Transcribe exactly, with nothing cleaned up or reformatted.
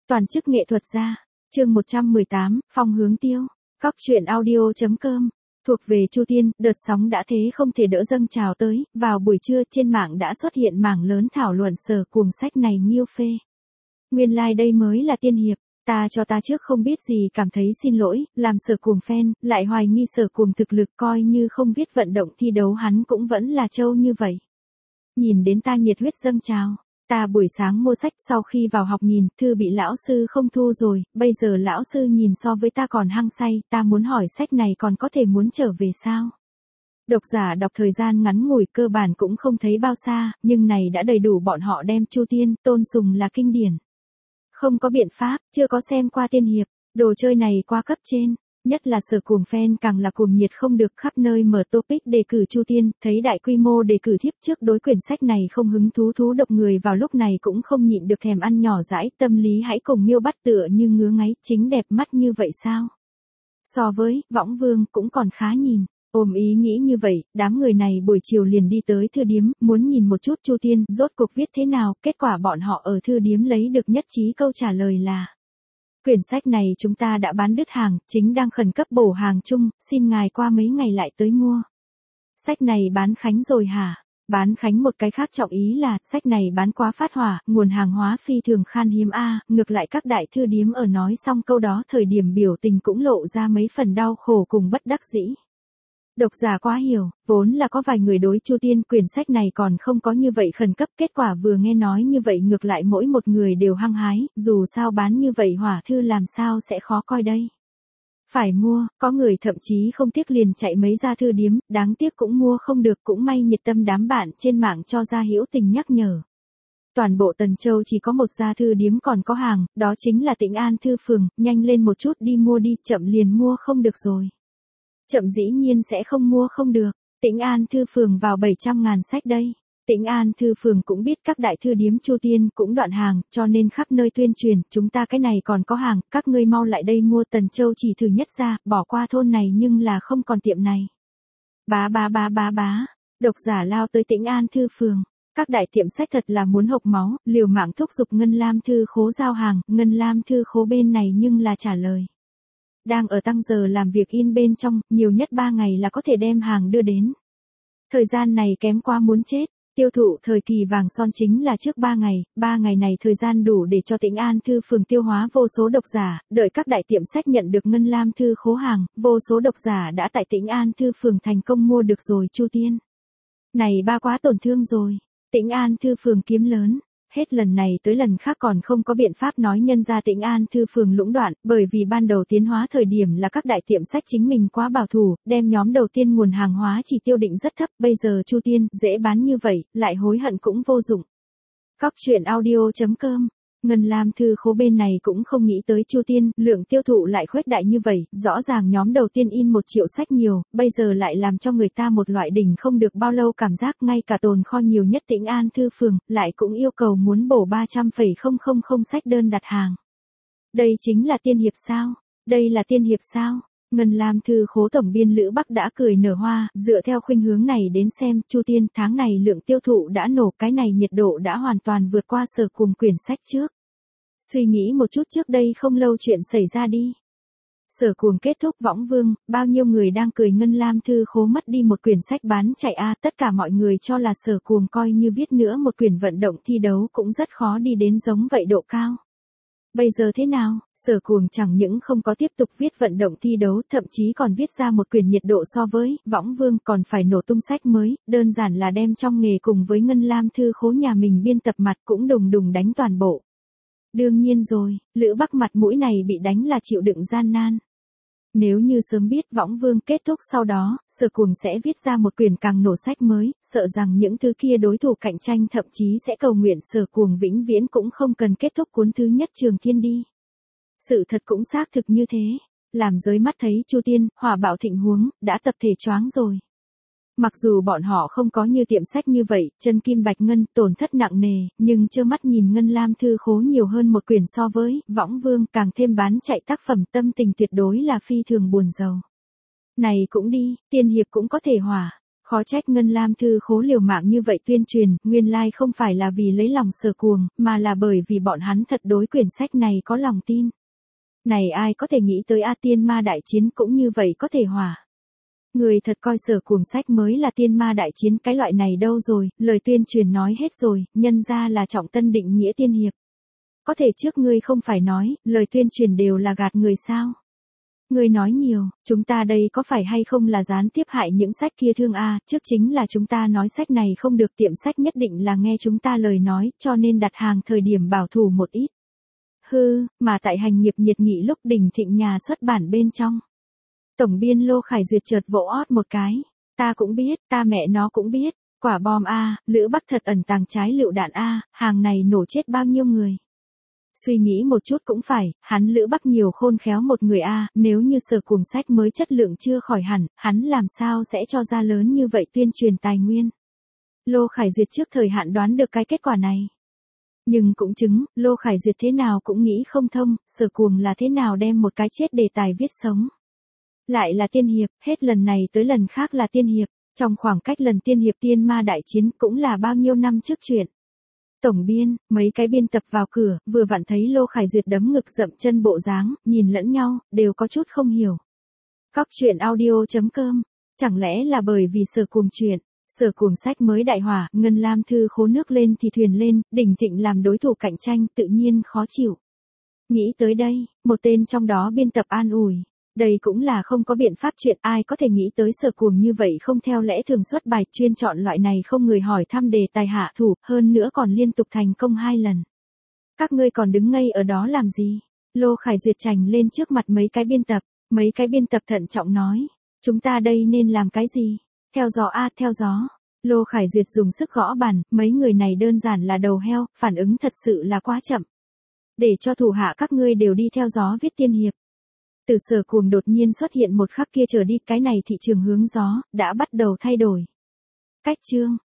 Toàn chức nghệ thuật gia. Chương một trăm mười tám, Phong hướng tiêu. Cóc truyện audio chấm com. Thuộc về Chu Tiên, đợt sóng đã thế không thể đỡ dâng trào tới, vào buổi trưa trên mạng đã xuất hiện mảng lớn thảo luận Sở Cuồng sách này nghiêu phê. Nguyên lai like đây mới là tiên hiệp, ta cho ta trước không biết gì cảm thấy xin lỗi, làm Sở Cuồng fan, lại hoài nghi Sở Cuồng thực lực coi như không viết vận động thi đấu hắn cũng vẫn là trâu như vậy. Nhìn đến ta nhiệt huyết dâng trào. Ta buổi sáng mua sách sau khi vào học nhìn, thư bị lão sư không thu rồi, bây giờ lão sư nhìn so với ta còn hăng say, ta muốn hỏi sách này còn có thể muốn trở về sao? Độc giả đọc thời gian ngắn ngủi cơ bản cũng không thấy bao xa, nhưng này đã đầy đủ bọn họ đem Chu Tiên, tôn sùng là kinh điển. Không có biện pháp, chưa có xem qua tiên hiệp, đồ chơi này quá cấp trên. Nhất là Sở Cuồng fan càng là cuồng nhiệt không được khắp nơi mở topic đề cử Chu Tiên, thấy đại quy mô đề cử thiếp trước đối quyển sách này không hứng thú thú độc người vào lúc này cũng không nhịn được thèm ăn nhỏ dãi, tâm lý hãy cùng miêu bắt tựa như ngứa ngáy, chính đẹp mắt như vậy sao? So với, Võng Vương cũng còn khá nhìn, ôm ý nghĩ như vậy, đám người này buổi chiều liền đi tới thư điếm, muốn nhìn một chút Chu Tiên, rốt cuộc viết thế nào, kết quả bọn họ ở thư điếm lấy được nhất trí câu trả lời là: quyển sách này chúng ta đã bán đứt hàng, chính đang khẩn cấp bổ hàng chung, xin ngài qua mấy ngày lại tới mua. Sách này bán khánh rồi hả? Bán khánh một cái khác trọng ý là, sách này bán quá phát hỏa, nguồn hàng hóa phi thường khan hiếm a. Ngược lại các đại thư điếm ở nói xong câu đó thời điểm biểu tình cũng lộ ra mấy phần đau khổ cùng bất đắc dĩ. Độc giả quá hiểu, vốn là có vài người đối Chu Tiên quyển sách này còn không có như vậy khẩn cấp, kết quả vừa nghe nói như vậy ngược lại mỗi một người đều hăng hái, dù sao bán như vậy hỏa thư làm sao sẽ khó coi đây. Phải mua, có người thậm chí không tiếc liền chạy mấy ra thư điếm, đáng tiếc cũng mua không được, cũng may nhiệt tâm đám bạn trên mạng cho ra hữu tình nhắc nhở. Toàn bộ Tần Châu chỉ có một gia thư điếm còn có hàng, đó chính là Tĩnh An Thư Phường, nhanh lên một chút đi mua đi, chậm liền mua không được rồi. Chậm dĩ nhiên sẽ không mua không được, Tĩnh An Thư Phường vào bảy trăm ngàn sách đây. Tĩnh An Thư Phường cũng biết các đại thư điếm Chu Tiên cũng đoạn hàng, cho nên khắp nơi tuyên truyền, chúng ta cái này còn có hàng, các ngươi mau lại đây mua. Tần Châu chỉ thử nhất ra, bỏ qua thôn này nhưng là không còn tiệm này. Bá bá bá bá bá, độc giả lao tới Tĩnh An Thư Phường. Các đại tiệm sách thật là muốn hộc máu, liều mạng thúc giục Ngân Lam Thư Khố giao hàng, Ngân Lam Thư Khố bên này nhưng là trả lời. Đang ở tăng giờ làm việc in bên trong, nhiều nhất ba ngày là có thể đem hàng đưa đến. Thời gian này kém quá muốn chết, tiêu thụ thời kỳ vàng son chính là trước ba ngày, ba ngày này thời gian đủ để cho Tĩnh An Thư Phường tiêu hóa vô số độc giả, đợi các đại tiệm sách nhận được Ngân Lam Thư Khố hàng, vô số độc giả đã tại Tĩnh An Thư Phường thành công mua được rồi Chu Tiên. Này ba quá tổn thương rồi, Tĩnh An Thư Phường kiếm lớn. Hết lần này tới lần khác còn không có biện pháp nói nhân ra Tĩnh An Thư Phường lũng đoạn, bởi vì ban đầu tiến hóa thời điểm là các đại tiệm sách chính mình quá bảo thủ, đem nhóm đầu tiên nguồn hàng hóa chỉ tiêu định rất thấp, bây giờ Chu Tiên, dễ bán như vậy, lại hối hận cũng vô dụng. Cóc truyện audio chấm com. Ngân Lam Thư Khố bên này cũng không nghĩ tới Chu Tiên, lượng tiêu thụ lại khuếch đại như vậy, rõ ràng nhóm đầu tiên in một triệu sách nhiều, bây giờ lại làm cho người ta một loại đỉnh không được bao lâu cảm giác, ngay cả tồn kho nhiều nhất Tĩnh An Thư Phường, lại cũng yêu cầu muốn bổ ba trăm phẩy không không không sách đơn đặt hàng. Đây chính là tiên hiệp sao? Đây là tiên hiệp sao? Ngân Lam Thư Khố tổng biên Lữ Bắc đã cười nở hoa, dựa theo khuynh hướng này đến xem, Chu Tiên tháng này lượng tiêu thụ đã nổ, cái này nhiệt độ đã hoàn toàn vượt qua Sở Cuồng quyển sách trước. Suy nghĩ một chút trước đây không lâu chuyện xảy ra đi. Sở Cuồng kết thúc Võng Vương, bao nhiêu người đang cười Ngân Lam Thư Khố mất đi một quyển sách bán chạy a, tất cả mọi người cho là Sở Cuồng coi như viết nữa một quyển vận động thi đấu cũng rất khó đi đến giống vậy độ cao. Bây giờ thế nào, Sở Cuồng chẳng những không có tiếp tục viết vận động thi đấu, thậm chí còn viết ra một quyển nhiệt độ so với Võng Vương còn phải nổ tung sách mới, đơn giản là đem trong nghề cùng với Ngân Lam Thư Khố nhà mình biên tập mặt cũng đùng đùng đánh toàn bộ. Đương nhiên rồi, Lữ Bắc mặt mũi này bị đánh là chịu đựng gian nan. Nếu như sớm biết Võng Vương kết thúc sau đó, Sở Cuồng sẽ viết ra một quyển càng nổ sách mới, sợ rằng những thứ kia đối thủ cạnh tranh thậm chí sẽ cầu nguyện Sở Cuồng vĩnh viễn cũng không cần kết thúc cuốn thứ nhất Trường Thiên đi. Sự thật cũng xác thực như thế, làm giới mắt thấy Chu Tiên, hỏa bạo thịnh huống, đã tập thể choáng rồi. Mặc dù bọn họ không có như tiệm sách như vậy, chân kim bạch ngân, tổn thất nặng nề, nhưng trơ mắt nhìn Ngân Lam Thư Khố nhiều hơn một quyển so với Võng Vương, càng thêm bán chạy tác phẩm, tâm tình tuyệt đối là phi thường buồn rầu. Này cũng đi, tiên hiệp cũng có thể hỏa. Khó trách Ngân Lam Thư Khố liều mạng như vậy tuyên truyền, nguyên lai không phải là vì lấy lòng Sở Cuồng, mà là bởi vì bọn hắn thật đối quyển sách này có lòng tin. Này ai có thể nghĩ tới A Tiên Ma Đại Chiến cũng như vậy có thể hỏa. Người thật coi Sở Cuồng sách mới là Tiên Ma Đại Chiến cái loại này đâu rồi, lời tuyên truyền nói hết rồi, nhân ra là Trọng Tân định nghĩa tiên hiệp. Có thể trước ngươi không phải nói, lời tuyên truyền đều là gạt người sao? Ngươi nói nhiều, chúng ta đây có phải hay không là gián tiếp hại những sách kia thương a, trước chính là chúng ta nói sách này không được, tiệm sách nhất định là nghe chúng ta lời nói, cho nên đặt hàng thời điểm bảo thủ một ít. Hư, mà tại hành nghiệp nhiệt nghị lúc đỉnh thịnh nhà xuất bản bên trong. Tổng biên Lô Khải Duyệt chợt vỗ ót một cái, ta cũng biết, ta mẹ nó cũng biết, quả bom a, Lữ Bắc thật ẩn tàng trái lựu đạn a, hàng này nổ chết bao nhiêu người. Suy nghĩ một chút cũng phải, hắn Lữ Bắc nhiều khôn khéo một người a, nếu như Sở Cuồng sách mới chất lượng chưa khỏi hẳn, hắn làm sao sẽ cho ra lớn như vậy tuyên truyền tài nguyên. Lô Khải Duyệt trước thời hạn đoán được cái kết quả này. Nhưng cũng chứng, Lô Khải Duyệt thế nào cũng nghĩ không thông, Sở Cuồng là thế nào đem một cái chết đề tài viết sống. Lại là tiên hiệp, hết lần này tới lần khác là tiên hiệp, trong khoảng cách lần tiên hiệp Tiên Ma Đại Chiến cũng là bao nhiêu năm trước chuyện. Tổng biên, mấy cái biên tập vào cửa, vừa vặn thấy Lô Khải Duyệt đấm ngực dậm chân bộ dáng, nhìn lẫn nhau, đều có chút không hiểu. Cóc truyện audio chấm com, chẳng lẽ là bởi vì Sở Cuồng chuyện, Sở Cuồng sách mới đại hỏa, Ngân Lam Thư Khố nước lên thì thuyền lên, đỉnh thịnh làm đối thủ cạnh tranh, tự nhiên khó chịu. Nghĩ tới đây, một tên trong đó biên tập an ủi. Đây cũng là không có biện pháp chuyện, ai có thể nghĩ tới Sở Cuồng như vậy không theo lẽ thường xuất bài, chuyên chọn loại này không người hỏi thăm đề tài hạ thủ, hơn nữa còn liên tục thành công hai lần. Các ngươi còn đứng ngây ở đó làm gì? Lô Khải Duyệt chành lên trước mặt mấy cái biên tập, mấy cái biên tập thận trọng nói, chúng ta đây nên làm cái gì? Theo gió a, theo gió. Lô Khải Duyệt dùng sức gõ bàn, mấy người này đơn giản là đầu heo, phản ứng thật sự là quá chậm. Để cho thủ hạ các ngươi đều đi theo gió viết tiên hiệp. Từ Sở Cuồng đột nhiên xuất hiện một khắc kia trở đi, cái này thị trường hướng gió, đã bắt đầu thay đổi. Cách chương,